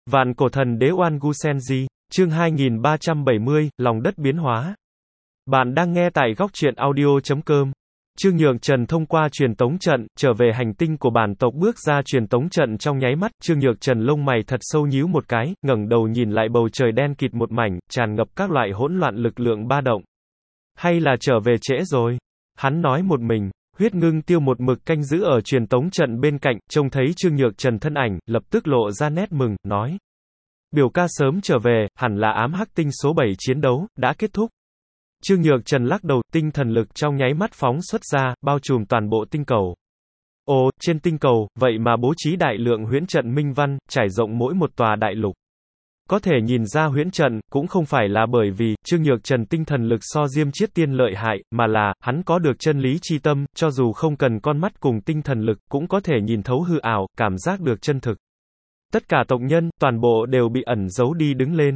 Vạn cổ thần đế Oan Gu Senji, chương 2370, lòng đất biến hóa. Bạn đang nghe tại góc truyện audio.com. Trương Nhượng Trần thông qua truyền tống trận, trở về hành tinh của bản tộc bước ra truyền tống trận trong nháy mắt, Trương Nhượng Trần lông mày thật sâu nhíu một cái, ngẩng đầu nhìn lại bầu trời đen kịt một mảnh, tràn ngập các loại hỗn loạn lực lượng ba động. Hay là trở về trễ rồi? Hắn nói một mình. Huyết Ngưng Tiêu một mực canh giữ ở truyền tống trận bên cạnh, trông thấy Trương Nhược Trần thân ảnh, lập tức lộ ra nét mừng, nói. Biểu ca sớm trở về, hẳn là ám hắc tinh số 7 chiến đấu, đã kết thúc. Trương Nhược Trần lắc đầu, tinh thần lực trong nháy mắt phóng xuất ra, bao trùm toàn bộ tinh cầu. Ồ, trên tinh cầu, vậy mà bố trí đại lượng huyễn trận minh văn, trải rộng mỗi một tòa đại lục. Có thể nhìn ra huyễn trận, cũng không phải là bởi vì, Trương Nhược Trần tinh thần lực so Diêm Chiết Tiên lợi hại, mà là, hắn có được chân lý chi tâm, cho dù không cần con mắt cùng tinh thần lực, cũng có thể nhìn thấu hư ảo, cảm giác được chân thực. Tất cả tộc nhân, toàn bộ đều bị ẩn giấu đi đứng lên.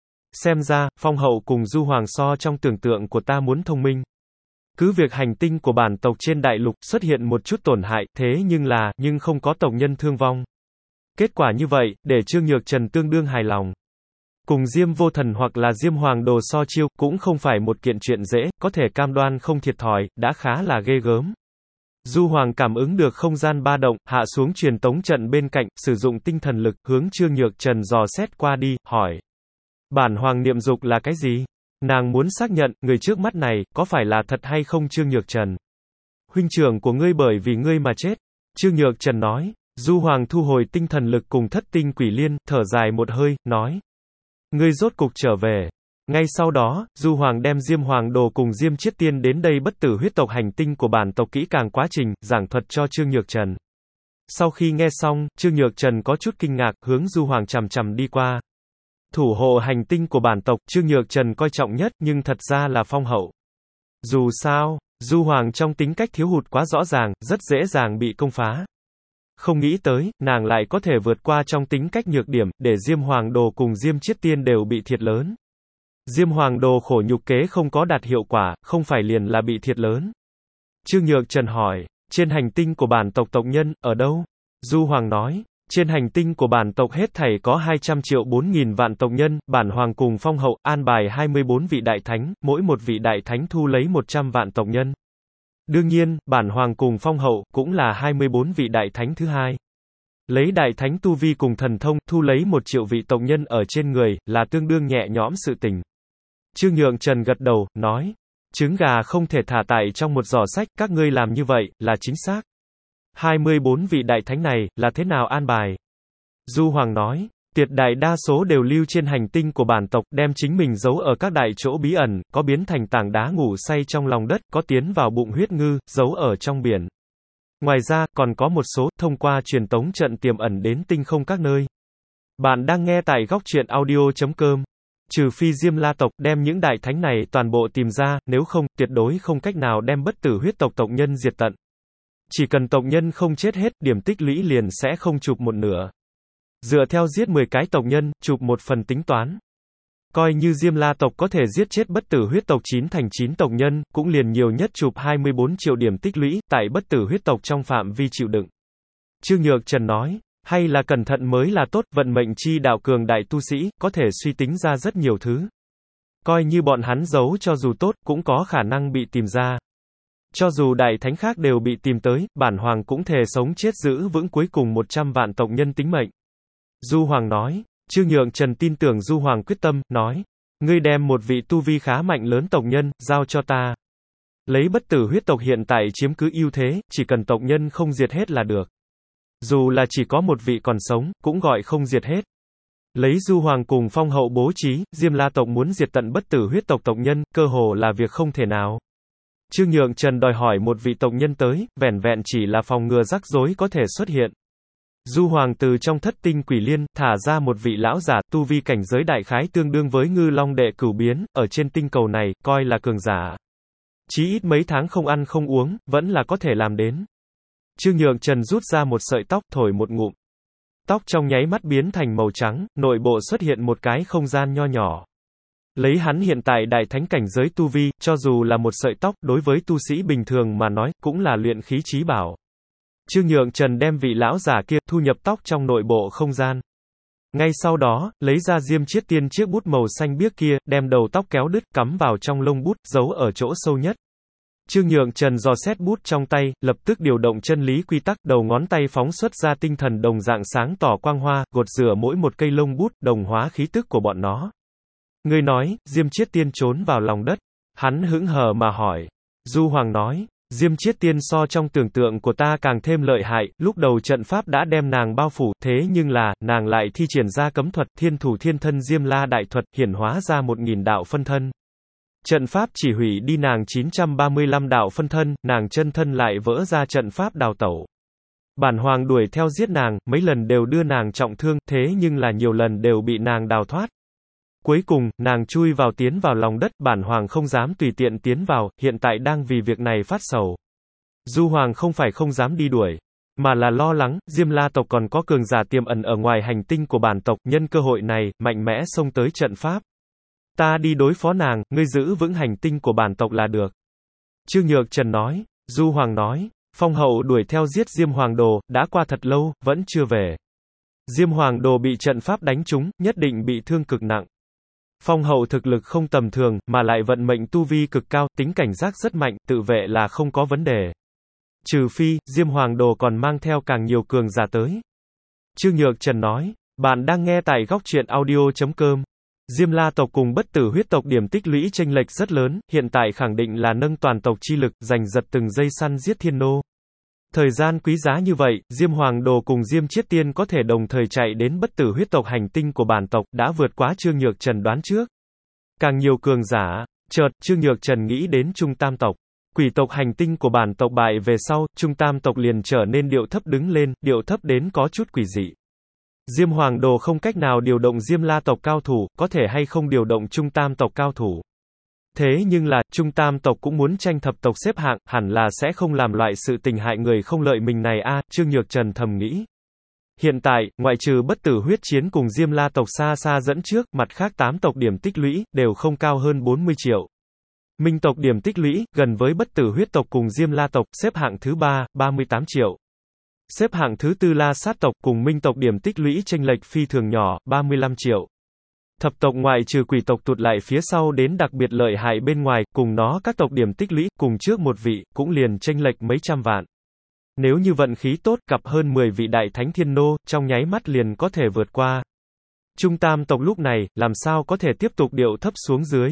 Xem ra, Phong Hậu cùng Du Hoàng so trong tưởng tượng của ta muốn thông minh. Cứ việc hành tinh của bản tộc trên đại lục xuất hiện một chút tổn hại, thế nhưng không có tộc nhân thương vong. Kết quả như vậy, để Trương Nhược Trần tương đương hài lòng. Cùng Diêm Vô Thần hoặc là Diêm Hoàng Đồ so chiêu, cũng không phải một kiện chuyện dễ, có thể cam đoan không thiệt thòi, đã khá là ghê gớm. Du Hoàng cảm ứng được không gian ba động, hạ xuống truyền tống trận bên cạnh, sử dụng tinh thần lực, hướng Trương Nhược Trần dò xét qua đi, hỏi. Bản Hoàng niệm dục là cái gì? Nàng muốn xác nhận, người trước mắt này, có phải là thật hay không Trương Nhược Trần? Huynh trưởng của ngươi bởi vì ngươi mà chết. Trương Nhược Trần nói. Du Hoàng thu hồi tinh thần lực cùng Thất Tinh Quỷ Liên, thở dài một hơi, nói. Ngươi rốt cục trở về. Ngay sau đó, Du Hoàng đem Diêm Hoàng Đồ cùng Diêm Chiết Tiên đến đây bất tử huyết tộc hành tinh của bản tộc kỹ càng quá trình, giảng thuật cho Trương Nhược Trần. Sau khi nghe xong, Trương Nhược Trần có chút kinh ngạc, hướng Du Hoàng chằm chằm đi qua. Thủ hộ hành tinh của bản tộc, Trương Nhược Trần coi trọng nhất, nhưng thật ra là Phong Hậu. Dù sao, Du Hoàng trong tính cách thiếu hụt quá rõ ràng, rất dễ dàng bị công phá. Không nghĩ tới, nàng lại có thể vượt qua trong tính cách nhược điểm, để Diêm Hoàng Đồ cùng Diêm Chiết Tiên đều bị thiệt lớn. Diêm Hoàng Đồ khổ nhục kế không có đạt hiệu quả, không phải liền là bị thiệt lớn. Trương Nhược Trần hỏi, trên hành tinh của bản tộc tộc nhân, ở đâu? Du Hoàng nói, trên hành tinh của bản tộc hết thảy có 200.400.000 vạn tộc nhân, bản Hoàng cùng Phong Hậu, an bài 24 vị đại thánh, mỗi một vị đại thánh thu lấy 100 vạn tộc nhân. Đương nhiên, bản Hoàng cùng Phong Hậu, cũng là 24 vị đại thánh thứ hai. Lấy đại thánh tu vi cùng thần thông, thu lấy 1 triệu vị tộc nhân ở trên người, là tương đương nhẹ nhõm sự tình. Trương Nhượng Trần gật đầu, nói. Trứng gà không thể thả tại trong một giỏ sách, các ngươi làm như vậy, là chính xác. 24 vị đại thánh này, là thế nào an bài? Du Hoàng nói. Tuyệt đại đa số đều lưu trên hành tinh của bản tộc, đem chính mình giấu ở các đại chỗ bí ẩn, có biến thành tảng đá ngủ say trong lòng đất, có tiến vào bụng huyết ngư, giấu ở trong biển. Ngoài ra, còn có một số, thông qua truyền tống trận tiềm ẩn đến tinh không các nơi. Bạn đang nghe tại góc truyện audio.com. Trừ phi Diêm La tộc, đem những đại thánh này toàn bộ tìm ra, nếu không, tuyệt đối không cách nào đem bất tử huyết tộc tộc nhân diệt tận. Chỉ cần tộc nhân không chết hết, điểm tích lũy liền sẽ không chụp một nửa. Dựa theo giết 10 cái tộc nhân, chụp một phần tính toán. Coi như Diêm La tộc có thể giết chết bất tử huyết tộc 9 thành 9 tộc nhân, cũng liền nhiều nhất chụp 24 triệu điểm tích lũy, tại bất tử huyết tộc trong phạm vi chịu đựng. Trương Nhược Trần nói, hay là cẩn thận mới là tốt, vận mệnh chi đạo cường đại tu sĩ, có thể suy tính ra rất nhiều thứ. Coi như bọn hắn giấu cho dù tốt, cũng có khả năng bị tìm ra. Cho dù đại thánh khác đều bị tìm tới, bản Hoàng cũng thề sống chết giữ vững cuối cùng 100 vạn tộc nhân tính mệnh. Du Hoàng nói. Trương Nhượng Trần tin tưởng Du Hoàng quyết tâm, nói. Ngươi đem một vị tu vi khá mạnh lớn tộc nhân, giao cho ta. Lấy bất tử huyết tộc hiện tại chiếm cứ ưu thế, chỉ cần tộc nhân không diệt hết là được. Dù là chỉ có một vị còn sống, cũng gọi không diệt hết. Lấy Du Hoàng cùng Phong Hậu bố trí, Diêm La tộc muốn diệt tận bất tử huyết tộc tộc nhân, cơ hồ là việc không thể nào. Trương Nhượng Trần đòi hỏi một vị tộc nhân tới, vẻn vẹn chỉ là phòng ngừa rắc rối có thể xuất hiện. Du Hoàng từ trong Thất Tinh Quỷ Liên, thả ra một vị lão giả, tu vi cảnh giới đại khái tương đương với Ngư Long Đệ Cửu Biến, ở trên tinh cầu này, coi là cường giả. Chí ít mấy tháng không ăn không uống, vẫn là có thể làm đến. Trương Nhượng Trần rút ra một sợi tóc, thổi một ngụm. Tóc trong nháy mắt biến thành màu trắng, nội bộ xuất hiện một cái không gian nho nhỏ. Lấy hắn hiện tại đại thánh cảnh giới tu vi, cho dù là một sợi tóc, đối với tu sĩ bình thường mà nói, cũng là luyện khí chí bảo. Trương Nhượng Trần đem vị lão giả kia, thu nhập tóc trong nội bộ không gian. Ngay sau đó, lấy ra Diêm Chiết Tiên chiếc bút màu xanh biếc kia, đem đầu tóc kéo đứt, cắm vào trong lông bút, giấu ở chỗ sâu nhất. Trương Nhượng Trần dò xét bút trong tay, lập tức điều động chân lý quy tắc, đầu ngón tay phóng xuất ra tinh thần đồng dạng sáng tỏ quang hoa, gột rửa mỗi một cây lông bút, đồng hóa khí tức của bọn nó. Ngươi nói, Diêm Chiết Tiên trốn vào lòng đất. Hắn hững hờ mà hỏi. Du Hoàng nói, Diêm Chiết Tiên so trong tưởng tượng của ta càng thêm lợi hại, lúc đầu trận pháp đã đem nàng bao phủ, thế nhưng là, nàng lại thi triển ra cấm thuật, thiên thủ thiên thân Diêm La đại thuật, hiển hóa ra 1000 đạo phân thân. Trận pháp chỉ hủy đi nàng 935 đạo phân thân, nàng chân thân lại vỡ ra trận pháp đào tẩu. Bản hoàng đuổi theo giết nàng, mấy lần đều đưa nàng trọng thương, thế nhưng là nhiều lần đều bị nàng đào thoát. Cuối cùng, nàng chui tiến vào lòng đất, bản hoàng không dám tùy tiện tiến vào, hiện tại đang vì việc này phát sầu. Du Hoàng không phải không dám đi đuổi, mà là lo lắng, Diêm La tộc còn có cường giả tiềm ẩn ở ngoài hành tinh của bản tộc, nhân cơ hội này, mạnh mẽ xông tới trận pháp. Ta đi đối phó nàng, ngươi giữ vững hành tinh của bản tộc là được. Trương Nhược Trần nói. Du Hoàng nói, Phong hậu đuổi theo giết Diêm Hoàng Đồ, đã qua thật lâu, vẫn chưa về. Diêm Hoàng Đồ bị trận pháp đánh trúng, nhất định bị thương cực nặng. Phong hậu thực lực không tầm thường, mà lại vận mệnh tu vi cực cao, tính cảnh giác rất mạnh, tự vệ là không có vấn đề. Trừ phi, Diêm Hoàng Đồ còn mang theo càng nhiều cường giả tới. Trương Nhược Trần nói, bạn đang nghe tại góc truyện audio.com. Diêm La tộc cùng bất tử huyết tộc điểm tích lũy chênh lệch rất lớn, hiện tại khẳng định là nâng toàn tộc chi lực, giành giật từng giây săn giết thiên nô. Thời gian quý giá như vậy, Diêm Hoàng Đồ cùng Diêm Chiết Tiên có thể đồng thời chạy đến bất tử huyết tộc hành tinh của bản tộc, đã vượt quá Trương Nhược Trần đoán trước. Càng nhiều cường giả, chợt, Trương Nhược Trần nghĩ đến Trung Tam tộc. Quỷ tộc hành tinh của bản tộc bại về sau, Trung Tam tộc liền trở nên điệu thấp đứng lên, điệu thấp đến có chút quỷ dị. Diêm Hoàng Đồ không cách nào điều động Diêm La tộc cao thủ, có thể hay không điều động Trung Tam tộc cao thủ. Thế nhưng là, Trung Tam tộc cũng muốn tranh thập tộc xếp hạng, hẳn là sẽ không làm loại sự tình hại người không lợi mình này a, Trương Nhược Trần thầm nghĩ. Hiện tại, ngoại trừ bất tử huyết chiến cùng Diêm La tộc xa xa dẫn trước, mặt khác 8 tộc điểm tích lũy, đều không cao hơn 40 triệu. Minh tộc điểm tích lũy, gần với bất tử huyết tộc cùng Diêm La tộc, xếp hạng thứ 3, 38 triệu. Xếp hạng thứ 4 La sát tộc cùng Minh tộc điểm tích lũy chênh lệch phi thường nhỏ, 35 triệu. Thập tộc ngoại trừ quỷ tộc tụt lại phía sau đến đặc biệt lợi hại bên ngoài, cùng nó các tộc điểm tích lũy, cùng trước một vị, cũng liền chênh lệch mấy trăm vạn. Nếu như vận khí tốt, gặp hơn 10 vị đại thánh thiên nô, trong nháy mắt liền có thể vượt qua. Trung Tam tộc lúc này, làm sao có thể tiếp tục điệu thấp xuống dưới.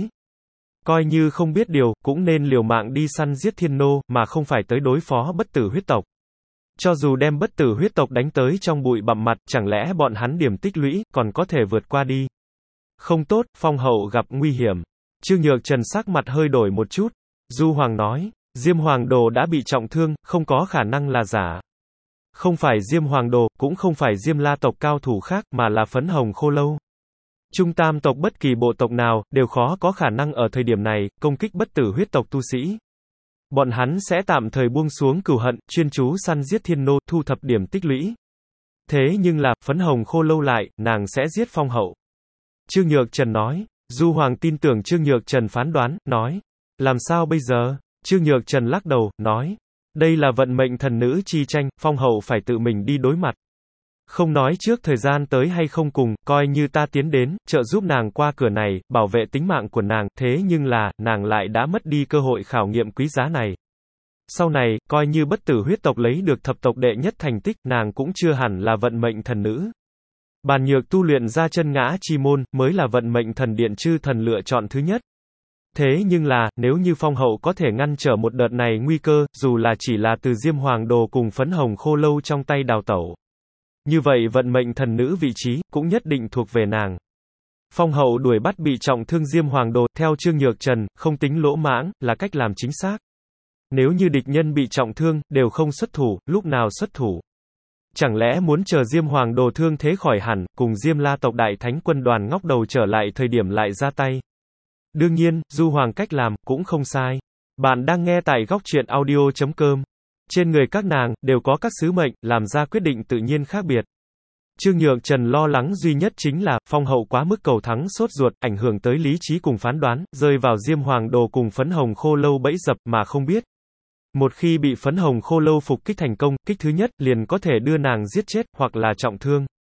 Coi như không biết điều, cũng nên liều mạng đi săn giết thiên nô, mà không phải tới đối phó bất tử huyết tộc. Cho dù đem bất tử huyết tộc đánh tới trong bụi bặm mặt, chẳng lẽ bọn hắn điểm tích lũy, còn có thể vượt qua đi. Không tốt, Phong hậu gặp nguy hiểm. Trương Nhược Trần sắc mặt hơi đổi một chút. Du Hoàng nói, Diêm Hoàng Đồ đã bị trọng thương, không có khả năng là giả. Không phải Diêm Hoàng Đồ, cũng không phải Diêm La tộc cao thủ khác, mà là Phấn Hồng Khô Lâu. Trung Tam tộc bất kỳ bộ tộc nào, đều khó có khả năng ở thời điểm này, công kích bất tử huyết tộc tu sĩ. Bọn hắn sẽ tạm thời buông xuống cừu hận, chuyên chú săn giết thiên nô, thu thập điểm tích lũy. Thế nhưng là, Phấn Hồng Khô Lâu lại, nàng sẽ giết Phong hậu. Trương Nhược Trần nói. Du Hoàng tin tưởng Trương Nhược Trần phán đoán, nói. Làm sao bây giờ? Trương Nhược Trần lắc đầu, nói. Đây là vận mệnh thần nữ chi tranh, Phong hậu phải tự mình đi đối mặt. Không nói trước thời gian tới hay không cùng, coi như ta tiến đến, trợ giúp nàng qua cửa này, bảo vệ tính mạng của nàng, thế nhưng là, nàng lại đã mất đi cơ hội khảo nghiệm quý giá này. Sau này, coi như bất tử huyết tộc lấy được thập tộc đệ nhất thành tích, nàng cũng chưa hẳn là vận mệnh thần nữ. Bàn nhược tu luyện ra chân ngã chi môn, mới là vận mệnh thần điện chư thần lựa chọn thứ nhất. Thế nhưng là, nếu như Phong hậu có thể ngăn trở một đợt này nguy cơ, dù là chỉ là từ Diêm Hoàng Đồ cùng Phấn Hồng Khô Lâu trong tay đào tẩu. Như vậy vận mệnh thần nữ vị trí, cũng nhất định thuộc về nàng. Phong hậu đuổi bắt bị trọng thương Diêm Hoàng Đồ, theo Trương Nhược Trần, không tính lỗ mãng, là cách làm chính xác. Nếu như địch nhân bị trọng thương, đều không xuất thủ, lúc nào xuất thủ? Chẳng lẽ muốn chờ Diêm Hoàng Đồ thương thế khỏi hẳn, cùng Diêm La tộc đại thánh quân đoàn ngóc đầu trở lại thời điểm lại ra tay? Đương nhiên, Du Hoàng cách làm, cũng không sai. Bạn đang nghe tại góc truyện audio.com. Trên người các nàng, đều có các sứ mệnh, làm ra quyết định tự nhiên khác biệt. Trương Nhược Trần lo lắng duy nhất chính là, Phong hậu quá mức cầu thắng sốt ruột, ảnh hưởng tới lý trí cùng phán đoán, rơi vào Diêm Hoàng Đồ cùng Phấn Hồng Khô Lâu bẫy dập mà không biết. Một khi bị Phấn Hồng Khô Lâu phục kích thành công, kích thứ nhất, liền có thể đưa nàng giết chết, hoặc là trọng thương.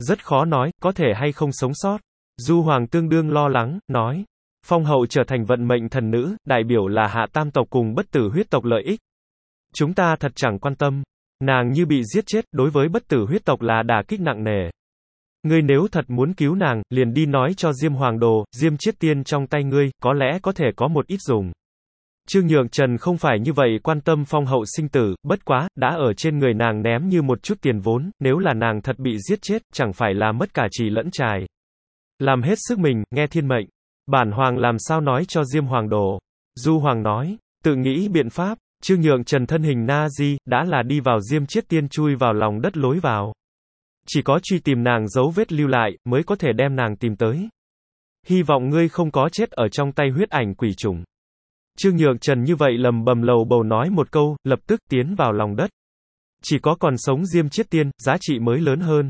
Rất khó nói, có thể hay không sống sót. Du Hoàng tương đương lo lắng, nói. Phong hậu trở thành vận mệnh thần nữ, đại biểu là hạ tam tộc cùng bất tử huyết tộc lợi ích. Chúng ta thật chẳng quan tâm. Nàng như bị giết chết, đối với bất tử huyết tộc là đả kích nặng nề. Ngươi nếu thật muốn cứu nàng, liền đi nói cho Diêm Hoàng Đồ, Diêm Chiết Tiên trong tay ngươi, có lẽ có thể có một ít dùng. Trương Nhược Trần không phải như vậy quan tâm phong hậu sinh tử, bất quá, đã ở trên người nàng ném như một chút tiền vốn, nếu là nàng thật bị giết chết, chẳng phải là mất cả trì lẫn trài. Làm hết sức mình, nghe thiên mệnh. Bản Hoàng làm sao nói cho Diêm Hoàng Đồ. Du Hoàng nói, tự nghĩ biện pháp. Trương Nhược Trần thân hình na di, đã là đi vào Diêm Chiết Tiên chui vào lòng đất lối vào. Chỉ có truy tìm nàng dấu vết lưu lại, mới có thể đem nàng tìm tới. Hy vọng ngươi không có chết ở trong tay huyết ảnh quỷ trùng. Trương Nhược Trần như vậy lầm bầm lầu bầu nói một câu, lập tức tiến vào lòng đất. Chỉ có còn sống Diêm Chiết Tiên, giá trị mới lớn hơn.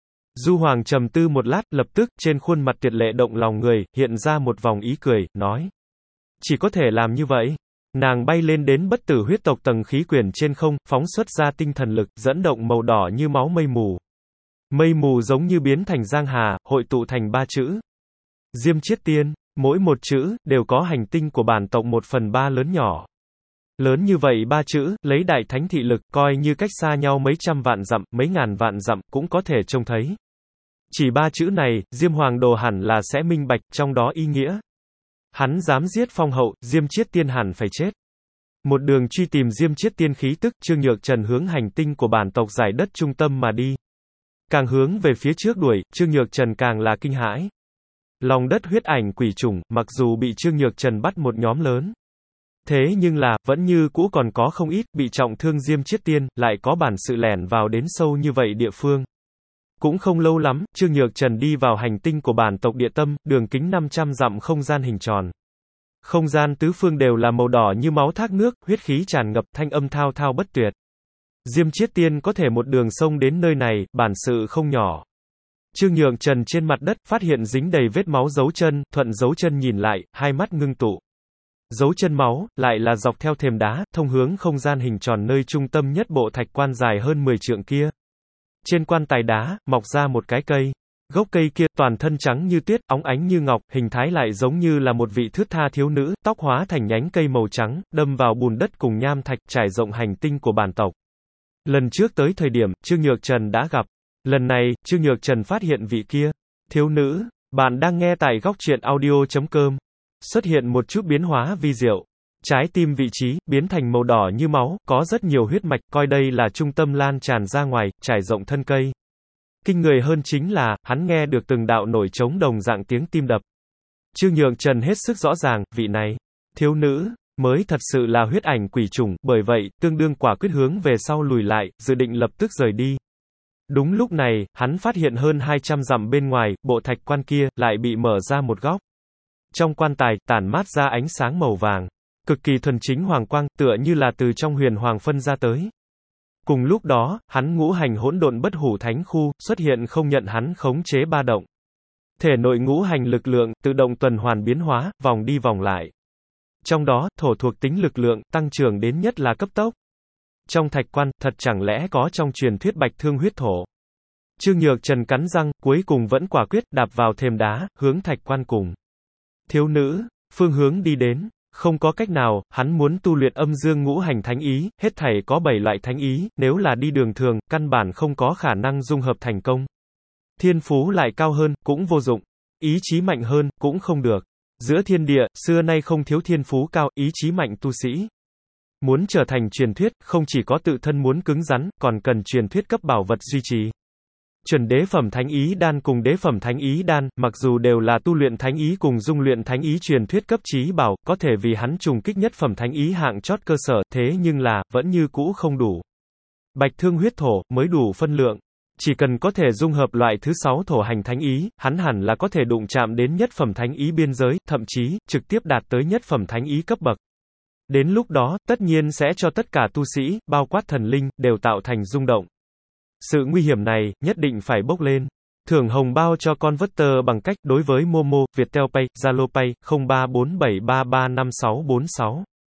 Du Hoàng trầm tư một lát, lập tức, trên khuôn mặt tuyệt lệ động lòng người, hiện ra một vòng ý cười, nói. Chỉ có thể làm như vậy. Nàng bay lên đến bất tử huyết tộc tầng khí quyển trên không, phóng xuất ra tinh thần lực, dẫn động màu đỏ như máu mây mù. Mây mù giống như biến thành giang hà, hội tụ thành 3 chữ. Diêm Chiết Tiên, mỗi một chữ, đều có hành tinh của bản tộc 1/3 lớn nhỏ. Lớn như vậy 3 chữ, lấy đại thánh thị lực, coi như cách xa nhau mấy trăm vạn dặm, mấy ngàn vạn dặm, cũng có thể trông thấy. Chỉ 3 chữ này, Diêm Hoàng Đồ hẳn là sẽ minh bạch, trong đó ý nghĩa. Hắn dám giết phong hậu, Diêm Chiết Tiên hẳn phải chết. Một đường truy tìm Diêm Chiết Tiên khí tức, Trương Nhược Trần hướng hành tinh của bản tộc giải đất trung tâm mà đi. Càng hướng về phía trước đuổi, Trương Nhược Trần càng là kinh hãi. Lòng đất huyết ảnh quỷ trùng, mặc dù bị Trương Nhược Trần bắt một nhóm lớn. Thế nhưng là, vẫn như cũ còn có không ít, bị trọng thương Diêm Chiết Tiên, lại có bản sự lẻn vào đến sâu như vậy địa phương. Cũng không lâu lắm, Trương Nhược Trần đi vào hành tinh của bản tộc địa tâm, đường kính 500 dặm không gian hình tròn. Không gian tứ phương đều là màu đỏ như máu thác nước, huyết khí tràn ngập, thanh âm thao thao bất tuyệt. Diêm Chiết Tiên có thể một đường sông đến nơi này, bản sự không nhỏ. Trương Nhược Trần trên mặt đất, phát hiện dính đầy vết máu dấu chân, thuận dấu chân nhìn lại, hai mắt ngưng tụ. Dấu chân máu, lại là dọc theo thềm đá, thông hướng không gian hình tròn nơi trung tâm nhất bộ thạch quan dài hơn 10 trượng kia. Trên quan tài đá, mọc ra một cái cây. Gốc cây kia, toàn thân trắng như tuyết, óng ánh như ngọc, hình thái lại giống như là một vị thướt tha thiếu nữ, tóc hóa thành nhánh cây màu trắng, đâm vào bùn đất cùng nham thạch, trải rộng hành tinh của bản tộc. Lần trước tới thời điểm, Trương Nhược Trần đã gặp. Lần này, Trương Nhược Trần phát hiện vị kia. Thiếu nữ, bạn đang nghe tại góc truyện audio.com. Xuất hiện một chút biến hóa vi diệu. Trái tim vị trí, biến thành màu đỏ như máu, có rất nhiều huyết mạch, coi đây là trung tâm lan tràn ra ngoài, trải rộng thân cây. Kinh người hơn chính là, hắn nghe được từng đạo nổi trống đồng dạng tiếng tim đập. Trương Nhược Trần hết sức rõ ràng, vị này, thiếu nữ, mới thật sự là huyết ảnh quỷ trùng, bởi vậy, tương đương quả quyết hướng về sau lùi lại, dự định lập tức rời đi. Đúng lúc này, hắn phát hiện hơn 200 dặm bên ngoài, bộ thạch quan kia, lại bị mở ra một góc. Trong quan tài, tản mát ra ánh sáng màu vàng. Cực kỳ thuần chính hoàng quang, tựa như là từ trong huyền hoàng phân ra tới. Cùng lúc đó, hắn ngũ hành hỗn độn bất hủ thánh khu, xuất hiện không nhận hắn khống chế ba động. Thể nội ngũ hành lực lượng, tự động tuần hoàn biến hóa, vòng đi vòng lại. Trong đó, thổ thuộc tính lực lượng, tăng trưởng đến nhất là cấp tốc. Trong thạch quan, thật chẳng lẽ có trong truyền thuyết bạch thương huyết thổ. Trương Nhược Trần cắn răng, cuối cùng vẫn quả quyết, đạp vào thềm đá, hướng thạch quan cùng. Thiếu nữ, phương hướng đi đến. Không có cách nào, hắn muốn tu luyện âm dương ngũ hành thánh ý, hết thảy có 7 loại thánh ý, nếu là đi đường thường, căn bản không có khả năng dung hợp thành công. Thiên phú lại cao hơn, cũng vô dụng. Ý chí mạnh hơn, cũng không được. Giữa thiên địa, xưa nay không thiếu thiên phú cao, ý chí mạnh tu sĩ. Muốn trở thành truyền thuyết, không chỉ có tự thân muốn cứng rắn, còn cần truyền thuyết cấp bảo vật duy trì. Chuẩn đế phẩm thánh ý đan cùng đế phẩm thánh ý đan, mặc dù đều là tu luyện thánh ý cùng dung luyện thánh ý truyền thuyết cấp chí bảo, có thể vì hắn trùng kích nhất phẩm thánh ý hạng chót cơ sở, thế nhưng là, vẫn như cũ không đủ. Bạch thương huyết thổ, mới đủ phân lượng. Chỉ cần có thể dung hợp loại thứ 6 thổ hành thánh ý, hắn hẳn là có thể đụng chạm đến nhất phẩm thánh ý biên giới, thậm chí, trực tiếp đạt tới nhất phẩm thánh ý cấp bậc. Đến lúc đó, tất nhiên sẽ cho tất cả tu sĩ, bao quát thần linh, đều tạo thành rung động. Sự nguy hiểm này, nhất định phải bốc lên. Thưởng hồng bao cho Converter bằng cách, đối với Momo, Viettel Pay, Zalo Pay, 0347335646.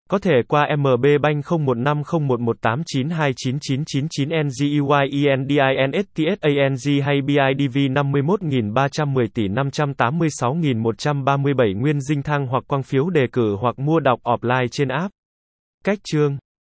Có thể qua MB Bank 015011892999 NGEYENDINSTSANG hay BIDV 51310 tỷ 586.137 nguyên dinh thăng hoặc quăng phiếu đề cử hoặc mua đọc offline trên app. Cách chương